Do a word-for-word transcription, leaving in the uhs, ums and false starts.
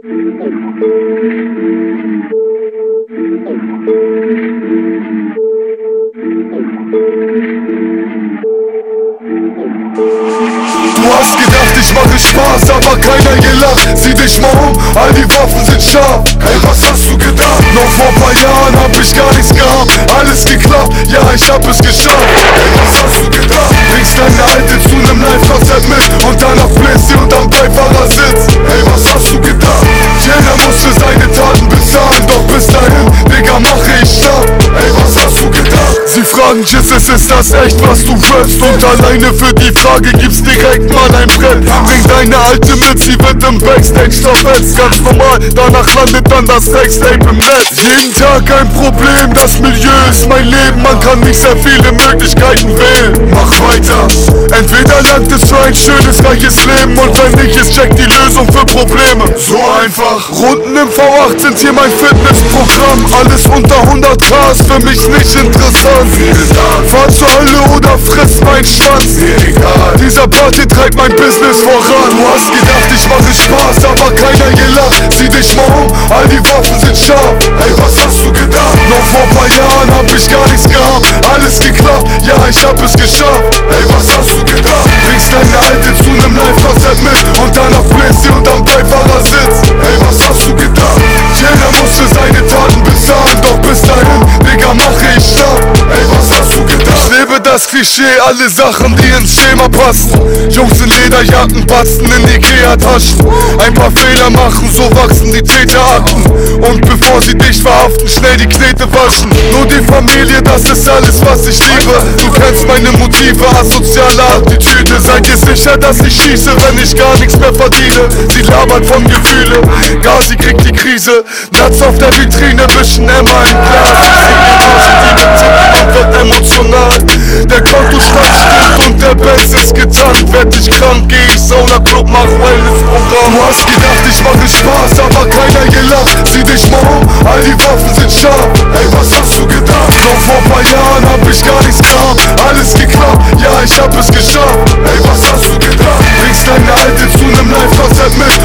Du hast gedacht, ich mache Spaß, aber keiner gelacht. Sieh dich mal um, all die Waffen sind scharf. Ey, was hast du gedacht? Noch vor paar Jahren hab ich gar nichts gehabt. Alles geklappt, ja, ich hab es geschafft. Ey, was hast du gedacht? Bringst deine Alte zu nem Live-Konzert mit und danach bläst sie unterm Beifahrersitz. Ey, was hast du gedacht? Jeder muss für seine Taten bezahlen, doch bis dahin, Digga, mache ich schlapp. Ey, was hast du gedacht? Sie fragen, Jesus, ist das echt, was du rappst? Und alleine für die Frage gibt's direkt mal ein Brett. Bring deine Alte mit, sie wird im Backstage verfetzt. Ganz normal, danach landet dann das Sextape im Netz. Jeden Tag ein Problem, das Milieu ist mein Leben. Man kann nicht sehr viele Möglichkeiten wählen. Mach weiter, entweder langt es für ein schönes, reiches Leben, und wenn nicht, ist check die Lösung für Probleme. So einfach, Runden im V acht sind hier mein Fitnessprogramm. Alles unter hundert K ist für mich nicht interessant. Fahr zur Hölle oder friss mein Schwanz, egal. Dieser Party treibt mein Business voran. Du hast gedacht, ich mache Spaß, aber keiner gelacht. Sieh dich mal um, all die Waffen sind scharf. Ey, was hast du gedacht? Noch vor paar Jahren hab ich gar nichts gehabt. Alles geklappt, ja, ich hab es geschafft. Ey, was hast du gedacht? Bringst deine Alte zu nem Live-Konzert mit und danach bläst sie unterm Beifahrersitz. Ey, was hast du gedacht? Jeder muss für seine Taten bezahlen, doch bis dahin, Digga, mache ich schlapp. Ey, was hast du gedacht? Ich lebe das Klischee, alle Sachen, die ins Schema passen. Jungs in Lederjacken, Batzen in Ikea-Taschen. Ein paar Fehler machen, so wachsen die Täterakten. Und bevor sie dich verhaften, schnell die Knete waschen. Nur die Familie, das ist alles, was ich liebe. Du kennst meine Motive, asoziale Attitüde. Seid ihr sicher, dass ich schieße, wenn ich gar nichts mehr verdiene? Sie labert von Gefühle, gar sie kriegt die Krise. Platz auf der Vitrine, wischen Emma im Glas. Man wird emotional, der Kontostand stimmt und der Benz ist getankt. Werd ich krank, geh ich Sauna Club, mach Wellness-Programm. Du hast gedacht, ich mache Spaß, aber keiner gelacht. Sieh dich mal um, all die Waffen sind scharf. Ey, was hast du gedacht? Noch vor paar Jahren hab ich gar nichts gehabt. Alles geklappt, ja, ich hab es geschafft. Ey, was hast du gedacht? Bringst deine Alte zu nem Live-Konzert mit